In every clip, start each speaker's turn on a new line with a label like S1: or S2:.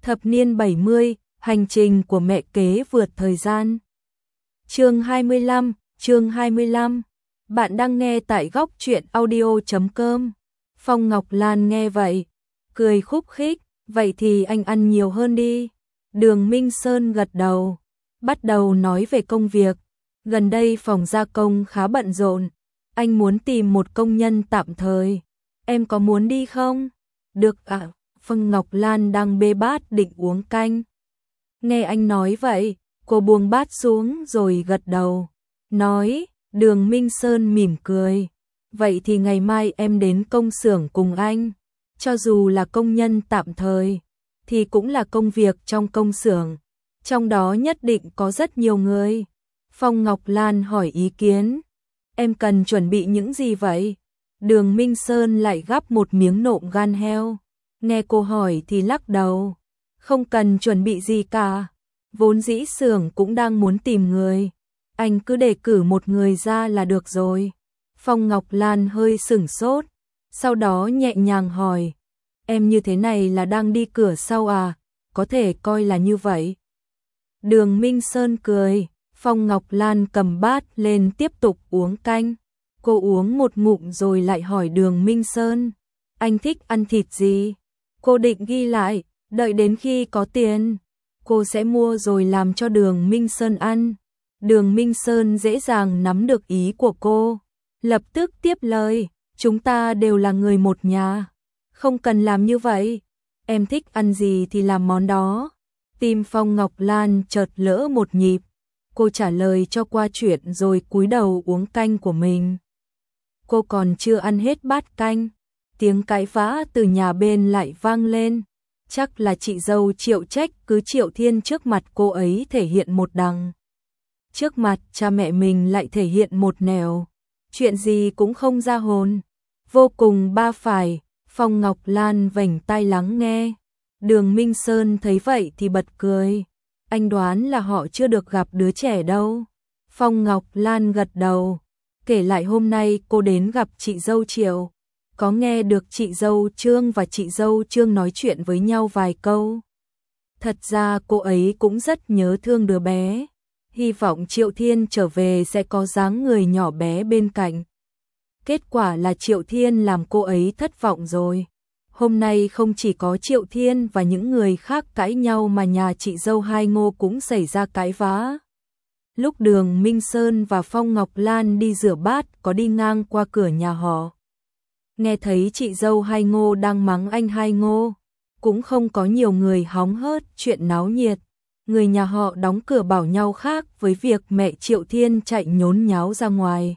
S1: Thập niên 70, hành trình của mẹ kế vượt thời gian. Chương 25. Bạn đang nghe tại góc truyện audio.com. Phong Ngọc Lan nghe vậy, cười khúc khích, vậy thì anh ăn nhiều hơn đi. Đường Minh Sơn gật đầu, bắt đầu nói về công việc. Gần đây phòng gia công khá bận rộn, anh muốn tìm một công nhân tạm thời. Em có muốn đi không? Được ạ. Phong Ngọc Lan đang bê bát định uống canh. Nghe anh nói vậy, cô buông bát xuống rồi gật đầu. Nói, Đường Minh Sơn mỉm cười. Vậy thì ngày mai em đến công xưởng cùng anh. Cho dù là công nhân tạm thời, thì cũng là công việc trong công xưởng. Trong đó nhất định có rất nhiều người. Phong Ngọc Lan hỏi ý kiến. Em cần chuẩn bị những gì vậy? Đường Minh Sơn lại gắp một miếng nộm gan heo. Nghe cô hỏi thì lắc đầu. Không cần chuẩn bị gì cả. Vốn dĩ xưởng cũng đang muốn tìm người. Anh cứ đề cử một người ra là được rồi. Phong Ngọc Lan hơi sửng sốt. Sau đó nhẹ nhàng hỏi. Em như thế này là đang đi cửa sau à? Có thể coi là như vậy. Đường Minh Sơn cười. Phong Ngọc Lan cầm bát lên tiếp tục uống canh. Cô uống một ngụm rồi lại hỏi Đường Minh Sơn. Anh thích ăn thịt gì? Cô định ghi lại, đợi đến khi có tiền, cô sẽ mua rồi làm cho Đường Minh Sơn ăn. Đường Minh Sơn dễ dàng nắm được ý của cô. Lập tức tiếp lời, chúng ta đều là người một nhà. Không cần làm như vậy. Em thích ăn gì thì làm món đó. Tim Phong Ngọc Lan chợt lỡ một nhịp. Cô trả lời cho qua chuyện rồi cúi đầu uống canh của mình. Cô còn chưa ăn hết bát canh. Tiếng cãi vã từ nhà bên lại vang lên. Chắc là chị dâu Triệu Trách cứ Triệu Thiên trước mặt cô ấy thể hiện một đằng. Trước mặt cha mẹ mình lại thể hiện một nẻo. Chuyện gì cũng không ra hồn. Vô cùng ba phải. Phong Ngọc Lan vểnh tai lắng nghe. Đường Minh Sơn thấy vậy thì bật cười. Anh đoán là họ chưa được gặp đứa trẻ đâu. Phong Ngọc Lan gật đầu. Kể lại hôm nay cô đến gặp chị dâu Triệu. Có nghe được chị dâu Trương và chị dâu Trương nói chuyện với nhau vài câu. Thật ra cô ấy cũng rất nhớ thương đứa bé. Hy vọng Triệu Thiên trở về sẽ có dáng người nhỏ bé bên cạnh. Kết quả là Triệu Thiên làm cô ấy thất vọng rồi. Hôm nay không chỉ có Triệu Thiên và những người khác cãi nhau mà nhà chị dâu Hai Ngô cũng xảy ra cãi vã. Lúc Đường Minh Sơn và Phong Ngọc Lan đi rửa bát có đi ngang qua cửa nhà họ. Nghe thấy chị dâu Hai Ngô đang mắng anh Hai Ngô. Cũng không có nhiều người hóng hớt chuyện náo nhiệt. Người nhà họ đóng cửa bảo nhau khác với việc mẹ Triệu Thiên chạy nhốn nháo ra ngoài.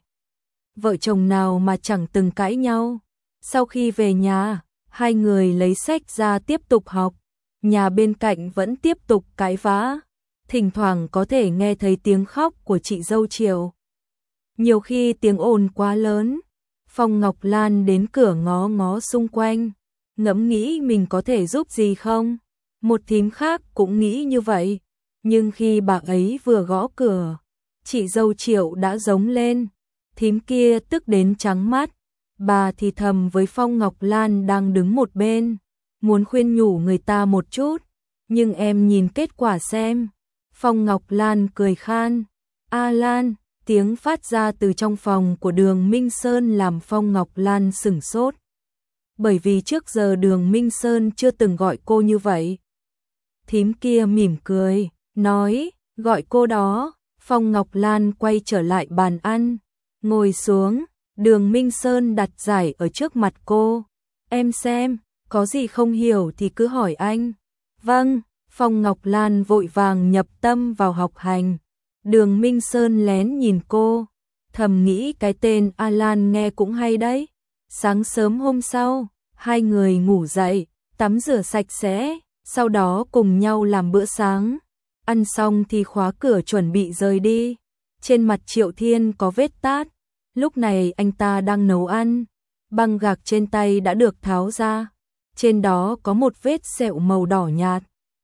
S1: Vợ chồng nào mà chẳng từng cãi nhau. Sau khi về nhà, hai người lấy sách ra tiếp tục học. Nhà bên cạnh vẫn tiếp tục cãi vã. Thỉnh thoảng có thể nghe thấy tiếng khóc của chị dâu Triệu. Nhiều khi tiếng ồn quá lớn. Phong Ngọc Lan đến cửa ngó ngó xung quanh. Ngẫm nghĩ mình có thể giúp gì không? Một thím khác cũng nghĩ như vậy. Nhưng khi bà ấy vừa gõ cửa, chị dâu Triệu đã giống lên. Thím kia tức đến trắng mắt. Bà thì thầm với Phong Ngọc Lan đang đứng một bên. Muốn khuyên nhủ người ta một chút. Nhưng em nhìn kết quả xem. Phong Ngọc Lan cười khan. A Lan, tiếng phát ra từ trong phòng của Đường Minh Sơn làm Phong Ngọc Lan sửng sốt. Bởi vì trước giờ Đường Minh Sơn chưa từng gọi cô như vậy. Thím kia mỉm cười, nói, gọi cô đó. Phong Ngọc Lan quay trở lại bàn ăn, ngồi xuống. Đường Minh Sơn đặt giải ở trước mặt cô. Em xem, có gì không hiểu thì cứ hỏi anh. Vâng, Phong Ngọc Lan vội vàng nhập tâm vào học hành. Đường Minh Sơn lén nhìn cô, thầm nghĩ cái tên A Lan nghe cũng hay đấy. Sáng sớm hôm sau, hai người ngủ dậy, tắm rửa sạch sẽ, sau đó cùng nhau làm bữa sáng. Ăn xong thì khóa cửa chuẩn bị rời đi. Trên mặt Triệu Thiên có vết tát. Lúc này anh ta đang nấu ăn. Băng gạc trên tay đã được tháo ra. Trên đó có một vết sẹo màu đỏ nhạt.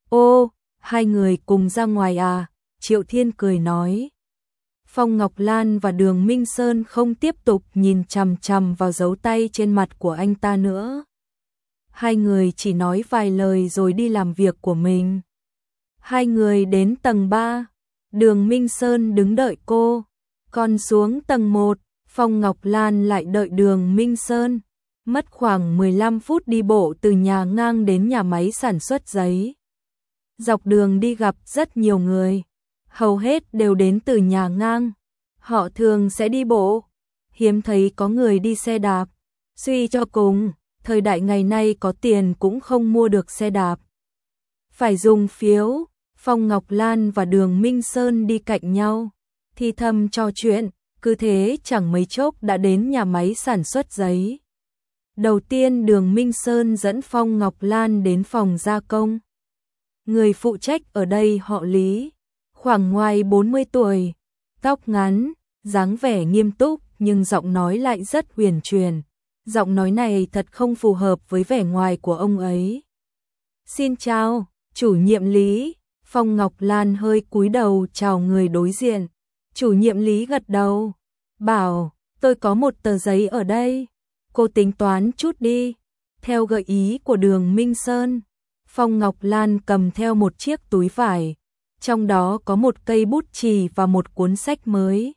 S1: Ô, hai người cùng ra ngoài à? Triệu Thiên cười nói. Phong Ngọc Lan và Đường Minh Sơn không tiếp tục nhìn chằm chằm vào dấu tay trên mặt của anh ta nữa. Hai người chỉ nói vài lời rồi đi làm việc của mình. Hai người đến tầng 3, Đường Minh Sơn đứng đợi cô, còn xuống tầng 1, Phong Ngọc Lan lại đợi Đường Minh Sơn. Mất khoảng 15 phút đi bộ từ nhà ngang đến nhà máy sản xuất giấy. Dọc đường đi gặp rất nhiều người, hầu hết đều đến từ nhà ngang. Họ thường sẽ đi bộ, hiếm thấy có người đi xe đạp. Suy cho cùng, thời đại ngày nay có tiền cũng không mua được xe đạp, phải dùng phiếu. Phong Ngọc Lan và Đường Minh Sơn đi cạnh nhau, thì thầm trò chuyện, cứ thế chẳng mấy chốc đã đến nhà máy sản xuất giấy. Đầu tiên Đường Minh Sơn dẫn Phong Ngọc Lan đến phòng gia công. Người phụ trách ở đây họ Lý, khoảng ngoài 40 tuổi, tóc ngắn, dáng vẻ nghiêm túc nhưng giọng nói lại rất huyền truyền. Giọng nói này thật không phù hợp với vẻ ngoài của ông ấy. Xin chào, chủ nhiệm Lý. Phong Ngọc Lan hơi cúi đầu chào người đối diện. Chủ nhiệm Lý gật đầu, bảo, tôi có một tờ giấy ở đây, cô tính toán chút đi. Theo gợi ý của Đường Minh Sơn, Phong Ngọc Lan cầm theo một chiếc túi vải, trong đó có một cây bút chì và một cuốn sách mới.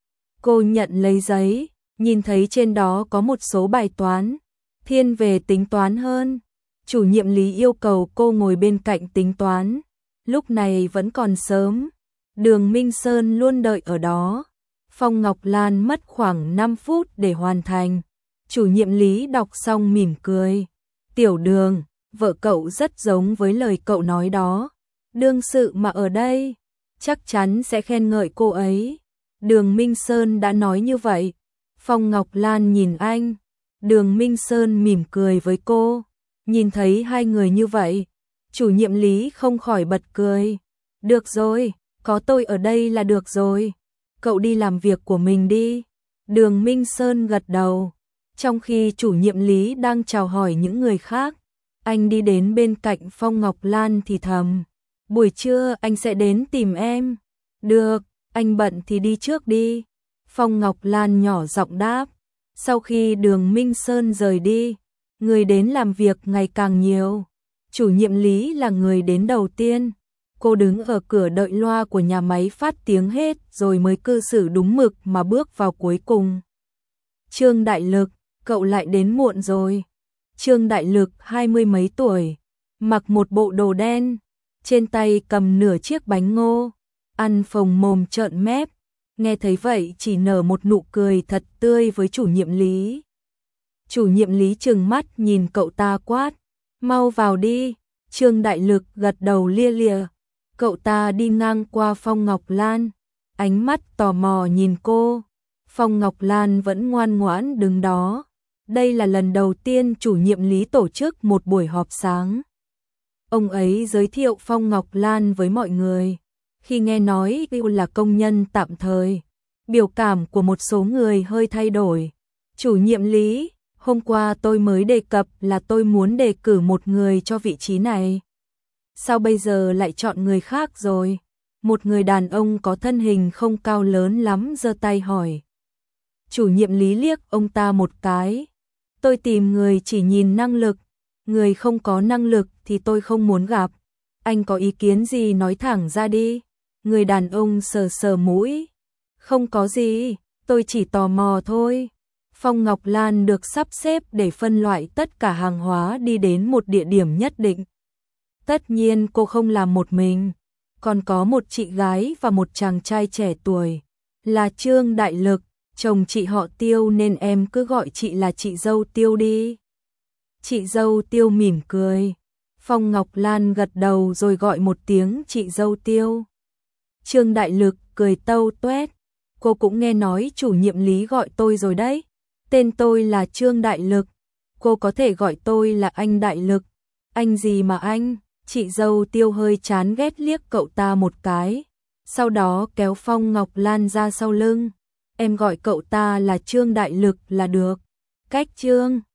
S1: Cô nhận lấy giấy, nhìn thấy trên đó có một số bài toán, thiên về tính toán hơn. Chủ nhiệm Lý yêu cầu cô ngồi bên cạnh tính toán. Lúc này vẫn còn sớm, Đường Minh Sơn luôn đợi ở đó. Phong Ngọc Lan mất khoảng 5 phút để hoàn thành. Chủ nhiệm Lý đọc xong mỉm cười. Tiểu Đường, vợ cậu rất giống với lời cậu nói đó. Đương sự mà ở đây, chắc chắn sẽ khen ngợi cô ấy. Đường Minh Sơn đã nói như vậy. Phong Ngọc Lan nhìn anh. Đường Minh Sơn mỉm cười với cô. Nhìn thấy hai người như vậy, chủ nhiệm Lý không khỏi bật cười. Được rồi, có tôi ở đây là được rồi. Cậu đi làm việc của mình đi. Đường Minh Sơn gật đầu. Trong khi chủ nhiệm Lý đang chào hỏi những người khác, anh đi đến bên cạnh Phong Ngọc Lan thì thầm. Buổi trưa anh sẽ đến tìm em. Được, anh bận thì đi trước đi. Phong Ngọc Lan nhỏ giọng đáp. Sau khi Đường Minh Sơn rời đi, người đến làm việc ngày càng nhiều. Chủ nhiệm Lý là người đến đầu tiên. Cô đứng ở cửa đợi loa của nhà máy phát tiếng hết rồi mới cư xử đúng mực mà bước vào cuối cùng. Trương Đại Lực, cậu lại đến muộn rồi. Trương Đại Lực 20 mấy tuổi, mặc một bộ đồ đen, trên tay cầm nửa chiếc bánh ngô, ăn phồng mồm trợn mép. Nghe thấy vậy chỉ nở một nụ cười thật tươi với chủ nhiệm Lý. Chủ nhiệm Lý trừng mắt nhìn cậu ta quát. Mau vào đi. Trương Đại Lực gật đầu lia lịa. Cậu ta đi ngang qua Phong Ngọc Lan, ánh mắt tò mò nhìn cô. Phong Ngọc Lan vẫn ngoan ngoãn đứng đó. Đây là lần đầu tiên chủ nhiệm Lý tổ chức một buổi họp sáng. Ông ấy giới thiệu Phong Ngọc Lan với mọi người. Khi nghe nói cô là công nhân tạm thời, biểu cảm của một số người hơi thay đổi. Chủ nhiệm Lý, hôm qua tôi mới đề cập là tôi muốn đề cử một người cho vị trí này. Sao bây giờ lại chọn người khác rồi? Một người đàn ông có thân hình không cao lớn lắm giơ tay hỏi. Chủ nhiệm Lý liếc ông ta một cái. Tôi tìm người chỉ nhìn năng lực, người không có năng lực thì tôi không muốn gặp. Anh có ý kiến gì nói thẳng ra đi. Người đàn ông sờ sờ mũi. Không có gì, tôi chỉ tò mò thôi. Phong Ngọc Lan được sắp xếp để phân loại tất cả hàng hóa đi đến một địa điểm nhất định. Tất nhiên cô không làm một mình, còn có một chị gái và một chàng trai trẻ tuổi, là Trương Đại Lực, chồng chị họ Tiêu nên em cứ gọi chị là chị dâu Tiêu đi. Chị dâu Tiêu mỉm cười. Phong Ngọc Lan gật đầu rồi gọi một tiếng chị dâu Tiêu. Trương Đại Lực cười tâu tuét. Cô cũng nghe nói chủ nhiệm Lý gọi tôi rồi đấy. Tên tôi là Trương Đại Lực. Cô có thể gọi tôi là anh Đại Lực. Anh gì mà anh? Chị dâu Tiêu hơi chán ghét liếc cậu ta một cái. Sau đó kéo Phong Ngọc Lan ra sau lưng. Em gọi cậu ta là Trương Đại Lực là được. Cách Trương